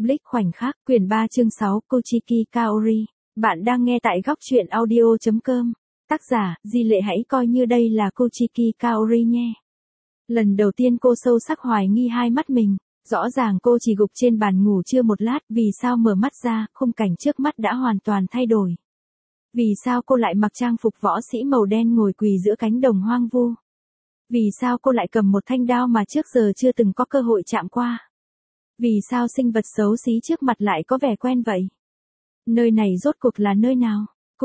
Bleach khoảnh khắc, quyển 3 chương 6, Kochiki Kaori. Bạn đang nghe tại góc truyện audio.com. Tác giả, Di Lệ, hãy coi như đây là Kochiki Kaori nhé. Lần đầu tiên cô sâu sắc hoài nghi hai mắt mình. Rõ ràng cô chỉ gục trên bàn ngủ chưa một lát, vì sao mở mắt ra, khung cảnh trước mắt đã hoàn toàn thay đổi. Vì sao cô lại mặc trang phục võ sĩ màu đen ngồi quỳ giữa cánh đồng hoang vu? Vì sao cô lại cầm một thanh đao mà trước giờ chưa từng có cơ hội chạm qua? Vì sao sinh vật xấu xí trước mặt lại có vẻ quen vậy? Nơi này rốt cuộc là nơi nào?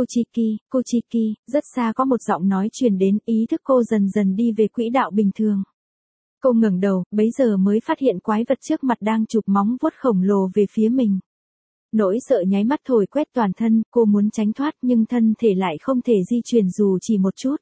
Kochiki, rất xa có một giọng nói truyền đến, ý thức cô dần dần đi về quỹ đạo bình thường. Cô ngẩng đầu, bấy giờ mới phát hiện quái vật trước mặt đang chụp móng vuốt khổng lồ về phía mình. Nỗi sợ nháy mắt thổi quét toàn thân, cô muốn tránh thoát nhưng thân thể lại không thể di chuyển dù chỉ một chút.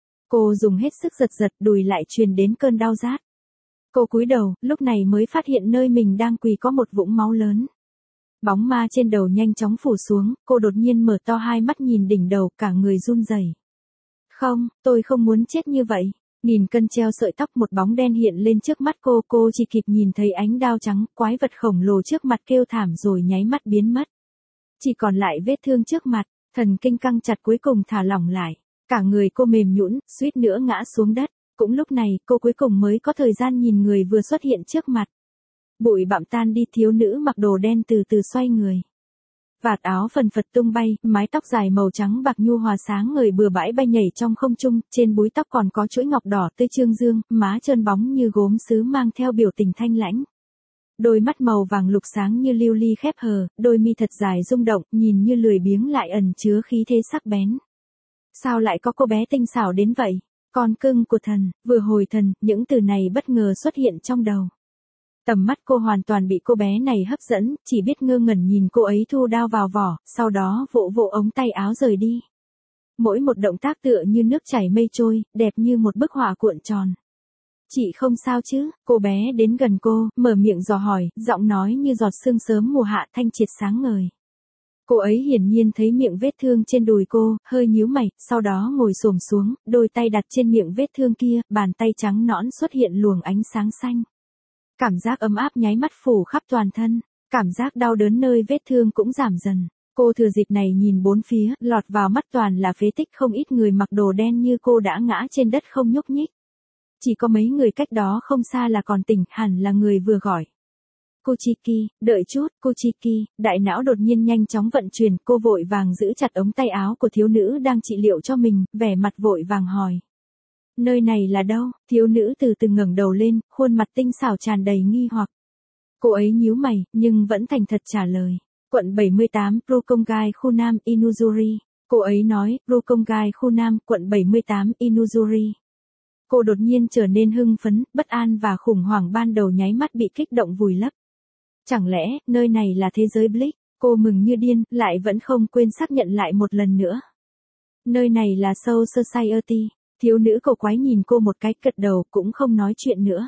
Cô dùng hết sức giật đùi lại truyền đến cơn đau rát. Cô cúi đầu, lúc này mới phát hiện nơi mình đang quỳ có một vũng máu lớn. Bóng ma trên đầu nhanh chóng phủ xuống, cô đột nhiên mở to hai mắt nhìn đỉnh đầu, cả người run rẩy. Không, tôi không muốn chết như vậy. Nghìn cân treo sợi tóc, một bóng đen hiện lên trước mắt cô chỉ kịp nhìn thấy ánh đao trắng, quái vật khổng lồ trước mặt kêu thảm rồi nháy mắt biến mất. Chỉ còn lại vết thương trước mặt, thần kinh căng chặt cuối cùng thả lỏng lại. Cả người cô mềm nhũn, suýt nữa ngã xuống đất. Cũng lúc này, cô cuối cùng mới có thời gian nhìn người vừa xuất hiện trước mặt. Bụi bặm tan đi, thiếu nữ mặc đồ đen từ từ xoay người. Vạt áo phần phật tung bay, mái tóc dài màu trắng bạc nhu hòa sáng ngời bừa bãi bay nhảy trong không trung, trên búi tóc còn có chuỗi ngọc đỏ tươi trương dương, má trơn bóng như gốm sứ mang theo biểu tình thanh lãnh. Đôi mắt màu vàng lục sáng như lưu ly khép hờ, đôi mi thật dài rung động, nhìn như lười biếng lại ẩn chứa khí thế sắc bén. Sao lại có cô bé tinh xảo đến vậy? Con cưng của thần, vừa hồi thần, những từ này bất ngờ xuất hiện trong đầu. Tầm mắt cô hoàn toàn bị cô bé này hấp dẫn, chỉ biết ngơ ngẩn nhìn cô ấy thu đao vào vỏ, sau đó vỗ ống tay áo rời đi. Mỗi một động tác tựa như nước chảy mây trôi, đẹp như một bức họa cuộn tròn. Chị không sao chứ? Cô bé đến gần cô, mở miệng dò hỏi, giọng nói như giọt sương sớm mùa hạ thanh triệt sáng ngời. Cô ấy hiển nhiên thấy miệng vết thương trên đùi cô, hơi nhíu mày, sau đó ngồi xổm xuống, đôi tay đặt trên miệng vết thương kia, bàn tay trắng nõn xuất hiện luồng ánh sáng xanh. Cảm giác ấm áp nháy mắt phủ khắp toàn thân, cảm giác đau đớn nơi vết thương cũng giảm dần. Cô thừa dịp này nhìn bốn phía, lọt vào mắt toàn là phế tích, không ít người mặc đồ đen như cô đã ngã trên đất không nhúc nhích. Chỉ có mấy người cách đó không xa là còn tỉnh, hẳn là người vừa gọi. Kochiki, đợi chút, Kochiki, đại não đột nhiên nhanh chóng vận chuyển, cô vội vàng giữ chặt ống tay áo của thiếu nữ đang trị liệu cho mình, vẻ mặt vội vàng hỏi. Nơi này là đâu? Thiếu nữ từ từ ngẩng đầu lên, khuôn mặt tinh xảo tràn đầy nghi hoặc. Cô ấy nhíu mày, nhưng vẫn thành thật trả lời. Quận 78, Roppongi, khu Nam, Inuzuri. Cô ấy nói, Roppongi, khu Nam, quận 78, Inuzuri. Cô đột nhiên trở nên hưng phấn, bất an và khủng hoảng ban đầu nháy mắt bị kích động vùi lấp. Chẳng lẽ, nơi này là thế giới Bleach? Cô mừng như điên, lại vẫn không quên xác nhận lại một lần nữa. Nơi này là Soul Society. Thiếu nữ cổ quái nhìn cô một cái, gật đầu, cũng không nói chuyện nữa.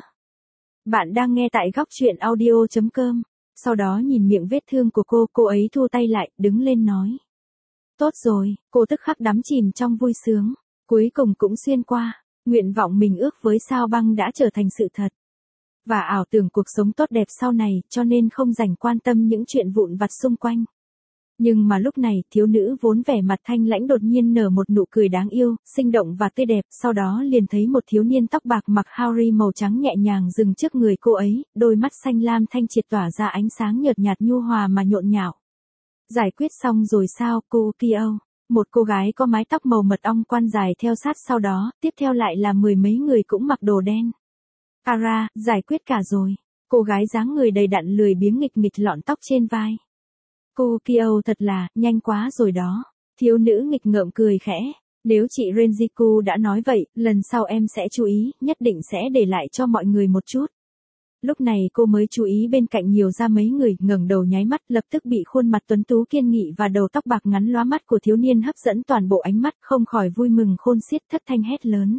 Bạn đang nghe tại góc truyện audio.com. Sau đó nhìn miệng vết thương của cô ấy thu tay lại, đứng lên nói. Tốt rồi, cô tức khắc đắm chìm trong vui sướng. Cuối cùng cũng xuyên qua, nguyện vọng mình ước với sao băng đã trở thành sự thật. Và ảo tưởng cuộc sống tốt đẹp sau này, cho nên không dành quan tâm những chuyện vụn vặt xung quanh. Nhưng mà lúc này, thiếu nữ vốn vẻ mặt thanh lãnh đột nhiên nở một nụ cười đáng yêu, sinh động và tươi đẹp, sau đó liền thấy một thiếu niên tóc bạc mặc Harry màu trắng nhẹ nhàng dừng trước người cô ấy, đôi mắt xanh lam thanh triệt tỏa ra ánh sáng nhợt nhạt nhu hòa mà nhộn nhạo. Giải quyết xong rồi sao, cô Kyo? Một cô gái có mái tóc màu mật ong quan dài theo sát sau đó, tiếp theo lại là mười mấy người cũng mặc đồ đen. Ara, giải quyết cả rồi. Cô gái dáng người đầy đặn lười biếng nghịch lọn tóc trên vai. Cô Kyo thật là, nhanh quá rồi đó. Thiếu nữ nghịch ngợm cười khẽ. Nếu chị Renjiku đã nói vậy, lần sau em sẽ chú ý, nhất định sẽ để lại cho mọi người một chút. Lúc này cô mới chú ý bên cạnh nhiều ra mấy người, ngẩng đầu nháy mắt, lập tức bị khuôn mặt tuấn tú kiên nghị và đầu tóc bạc ngắn lóa mắt của thiếu niên hấp dẫn toàn bộ ánh mắt, không khỏi vui mừng khôn xiết, thất thanh hét lớn.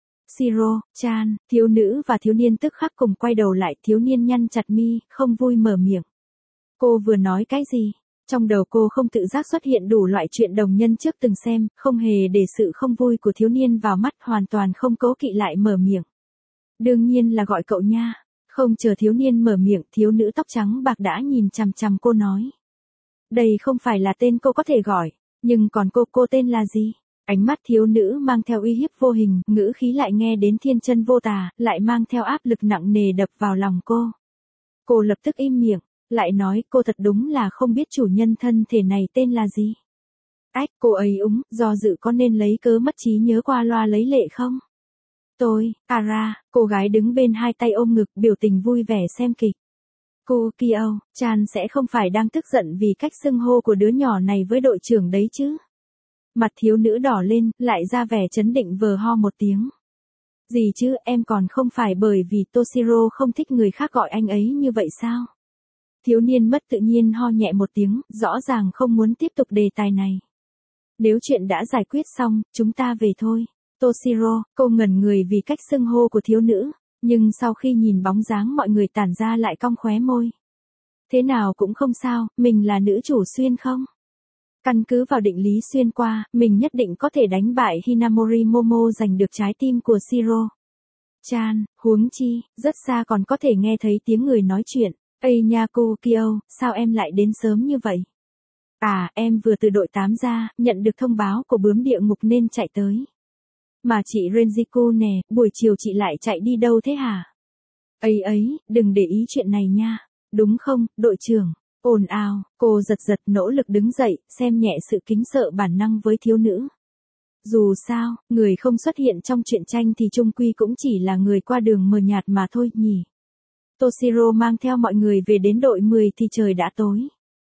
Shiro, chan, thiếu nữ và thiếu niên tức khắc cùng quay đầu lại, thiếu niên nhăn chặt mi, không vui mở miệng. Cô vừa nói cái gì? Trong đầu cô không tự giác xuất hiện đủ loại chuyện đồng nhân trước từng xem, không hề để sự không vui của thiếu niên vào mắt, hoàn toàn không cố kỵ lại mở miệng. Đương nhiên là gọi cậu nha. Không chờ thiếu niên mở miệng, thiếu nữ tóc trắng bạc đã nhìn chằm chằm cô nói. Đây không phải là tên cô có thể gọi, nhưng còn cô tên là gì? Ánh mắt thiếu nữ mang theo uy hiếp vô hình, ngữ khí lại nghe đến thiên chân vô tà, lại mang theo áp lực nặng nề đập vào lòng cô. Cô lập tức im miệng, lại nói cô thật đúng là không biết chủ nhân thân thể này tên là gì. Ách, cô ấy do dự có nên lấy cớ mất trí nhớ qua loa lấy lệ không? Tôi, Ara, cô gái đứng bên hai tay ôm ngực, biểu tình vui vẻ xem kịch. Kukio, Chan sẽ không phải đang tức giận vì cách xưng hô của đứa nhỏ này với đội trưởng đấy chứ? Mặt thiếu nữ đỏ lên, lại ra vẻ chấn định vờ ho một tiếng. Gì chứ, em còn không phải bởi vì Toshiro không thích người khác gọi anh ấy như vậy sao? Thiếu niên mất tự nhiên ho nhẹ một tiếng, rõ ràng không muốn tiếp tục đề tài này. Nếu chuyện đã giải quyết xong, chúng ta về thôi. Toshiro, cô ngẩn người vì cách xưng hô của thiếu nữ, nhưng sau khi nhìn bóng dáng mọi người tản ra lại cong khóe môi. Thế nào cũng không sao, mình là nữ chủ xuyên không? Căn cứ vào định lý xuyên qua, mình nhất định có thể đánh bại Hinamori Momo giành được trái tim của Shiro. Chan, huống chi, rất xa còn có thể nghe thấy tiếng người nói chuyện. Ây nha Kukio, sao em lại đến sớm như vậy? À, em vừa từ đội 8 ra, nhận được thông báo của bướm địa ngục nên chạy tới. Mà chị Renjiku nè, buổi chiều chị lại chạy đi đâu thế hả? Ấy, đừng để ý chuyện này nha. Đúng không, đội trưởng? Ồn ào, cô giật nỗ lực đứng dậy, xem nhẹ sự kính sợ bản năng với thiếu nữ. Dù sao, người không xuất hiện trong truyện tranh thì chung quy cũng chỉ là người qua đường mờ nhạt mà thôi nhỉ. Toshiro mang theo mọi người về đến đội 10 thì trời đã tối.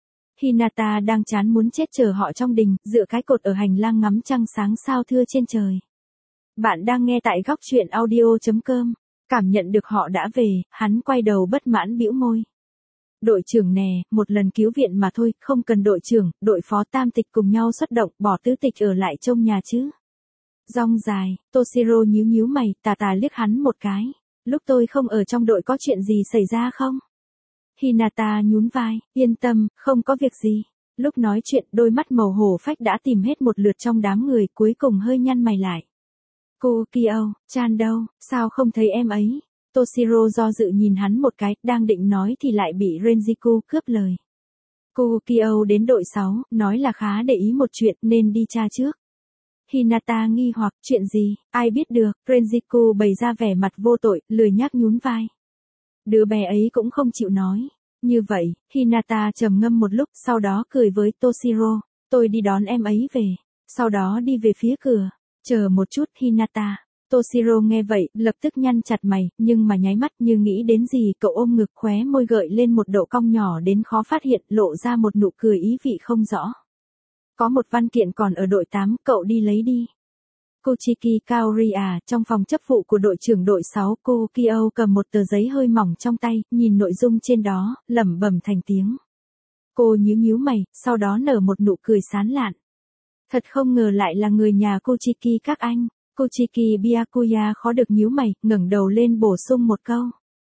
Hinata đang chán muốn chết chờ họ trong đình, dựa cái cột ở hành lang ngắm trăng sáng sao thưa trên trời. Bạn đang nghe tại góc truyện audio.com. Cảm nhận được họ đã về, hắn quay đầu bất mãn bĩu môi. Đội trưởng nè, một lần cứu viện mà thôi, không cần đội trưởng, đội phó tam tịch cùng nhau xuất động, bỏ tứ tịch ở lại trông nhà chứ. Rong dài, Toshiro nhíu mày, tà liếc hắn một cái. Lúc tôi không ở trong đội có chuyện gì xảy ra không? Hinata nhún vai, yên tâm, không có việc gì. Lúc nói chuyện, đôi mắt màu hổ phách đã tìm hết một lượt trong đám người, cuối cùng hơi nhăn mày lại. Kukio, Chan đâu, sao không thấy em ấy? Toshiro do dự nhìn hắn một cái, đang định nói thì lại bị Renjiku cướp lời. Kukio đến đội 6, nói là khá để ý một chuyện nên đi tra trước. Hinata nghi hoặc, chuyện gì, ai biết được, Renjiku bày ra vẻ mặt vô tội, lười nhác nhún vai. Đứa bé ấy cũng không chịu nói. Như vậy, Hinata trầm ngâm một lúc, sau đó cười với Toshiro, tôi đi đón em ấy về. Sau đó đi về phía cửa. Chờ một chút Hinata. Toshiro nghe vậy, lập tức nhăn chặt mày, nhưng mà nháy mắt như nghĩ đến gì, cậu ôm ngực khóe môi gợi lên một độ cong nhỏ đến khó phát hiện, lộ ra một nụ cười ý vị không rõ. Có một văn kiện còn ở đội 8, cậu đi lấy đi. Kuchiki Kaori à, trong phòng chấp vụ của đội trưởng đội 6, Kukio cầm một tờ giấy hơi mỏng trong tay, nhìn nội dung trên đó, lẩm bẩm thành tiếng. Cô nhíu mày, sau đó nở một nụ cười sán lạn. Thật không ngờ lại là người nhà Kuchiki các anh. Kuchiki Byakuya khó được nhíu mày, ngẩng đầu lên bổ sung một câu.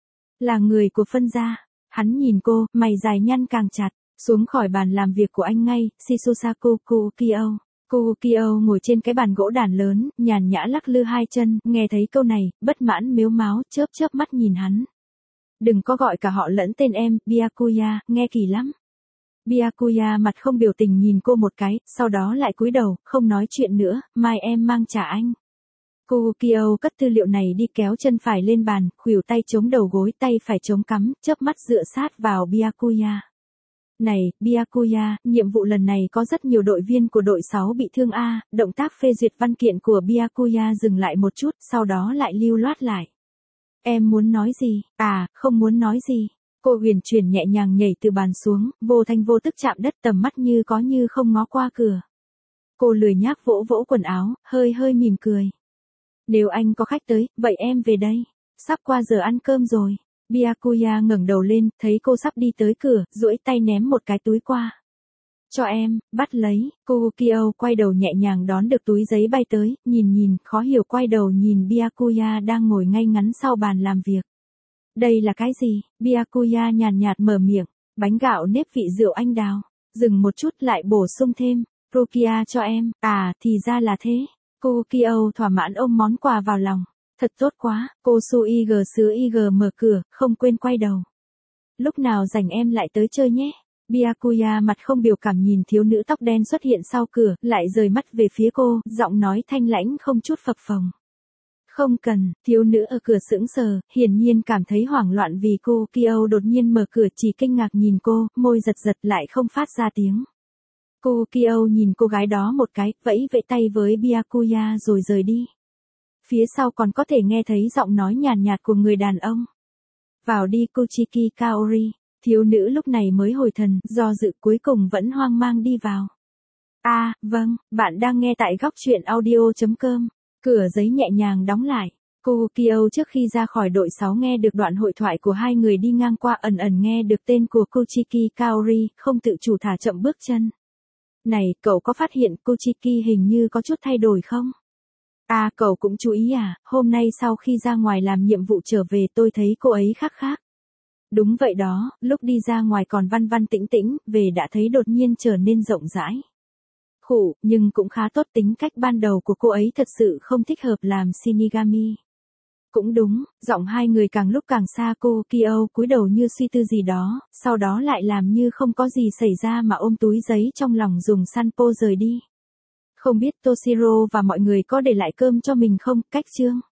Là người của phân gia. Hắn nhìn cô, mày dài nhăn càng chặt, xuống khỏi bàn làm việc của anh ngay, Shisusaku Kukio. Kukio ngồi trên cái bàn gỗ đàn lớn, nhàn nhã lắc lư hai chân, nghe thấy câu này, bất mãn mếu máo, chớp mắt nhìn hắn. Đừng có gọi cả họ lẫn tên em, Byakuya, nghe kỳ lắm. Byakuya mặt không biểu tình nhìn cô một cái, sau đó lại cúi đầu, không nói chuyện nữa, mai em mang trả anh. Kukio cất tư liệu này đi, kéo chân phải lên bàn, khuỷu tay chống đầu gối, tay phải chống cắm, chớp mắt dựa sát vào Byakuya. Này, Byakuya, nhiệm vụ lần này có rất nhiều đội viên của đội 6 bị thương a. Động tác phê duyệt văn kiện của Byakuya dừng lại một chút, sau đó lại lưu loát lại. Em muốn nói gì? À, không muốn nói gì. Cô huyền chuyển nhẹ nhàng nhảy từ bàn xuống, vô thanh vô tức chạm đất, tầm mắt như có như không ngó qua cửa. Cô lười nhác vỗ quần áo, hơi mỉm cười. Nếu anh có khách tới, vậy em về đây. Sắp qua giờ ăn cơm rồi. Byakuya ngẩng đầu lên, thấy cô sắp đi tới cửa, duỗi tay ném một cái túi qua. Cho em, bắt lấy. Kukio quay đầu nhẹ nhàng đón được túi giấy bay tới, nhìn, khó hiểu quay đầu nhìn Byakuya đang ngồi ngay ngắn sau bàn làm việc. Đây là cái gì? Byakuya nhàn nhạt mở miệng, bánh gạo nếp vị rượu anh đào. Dừng một chút lại bổ sung thêm, Rukia cho em. À, thì ra là thế. Kukio thỏa mãn ôm món quà vào lòng. Thật tốt quá, cô Su IG sứ IG mở cửa, không quên quay đầu. Lúc nào rảnh em lại tới chơi nhé. Byakuya mặt không biểu cảm nhìn thiếu nữ tóc đen xuất hiện sau cửa, lại rời mắt về phía cô, giọng nói thanh lãnh không chút phập phồng. Không cần, thiếu nữ ở cửa sững sờ, hiển nhiên cảm thấy hoảng loạn vì cô Kyo đột nhiên mở cửa, chỉ kinh ngạc nhìn cô, môi giật giật lại không phát ra tiếng. Cô Kyo nhìn cô gái đó một cái, vẫy vẫy tay với Byakuya rồi rời đi. Phía sau còn có thể nghe thấy giọng nói nhàn nhạt của người đàn ông. Vào đi Kuchiki Kaori. Thiếu nữ lúc này mới hồi thần, do dự cuối cùng vẫn hoang mang đi vào. Vâng, bạn đang nghe tại góc truyện audio.com. Cửa giấy nhẹ nhàng đóng lại. Cô Kyo trước khi ra khỏi đội 6 nghe được đoạn hội thoại của hai người đi ngang qua, ẩn ẩn nghe được tên của Kuchiki Kaori, không tự chủ thả chậm bước chân. Này, cậu có phát hiện Kuchiki hình như có chút thay đổi không? Cậu cũng chú ý à, hôm nay sau khi ra ngoài làm nhiệm vụ trở về tôi thấy cô ấy khác khác. Đúng vậy đó, lúc đi ra ngoài còn văn văn tĩnh tĩnh, về đã thấy đột nhiên trở nên rộng rãi. Nhưng cũng khá tốt, tính cách ban đầu của cô ấy thật sự không thích hợp làm Shinigami. Cũng đúng, giọng hai người càng lúc càng xa, cô Kyo cúi đầu như suy tư gì đó, sau đó lại làm như không có gì xảy ra mà ôm túi giấy trong lòng dùng sanpo rời đi. Không biết Toshiro và mọi người có để lại cơm cho mình không, cách chương.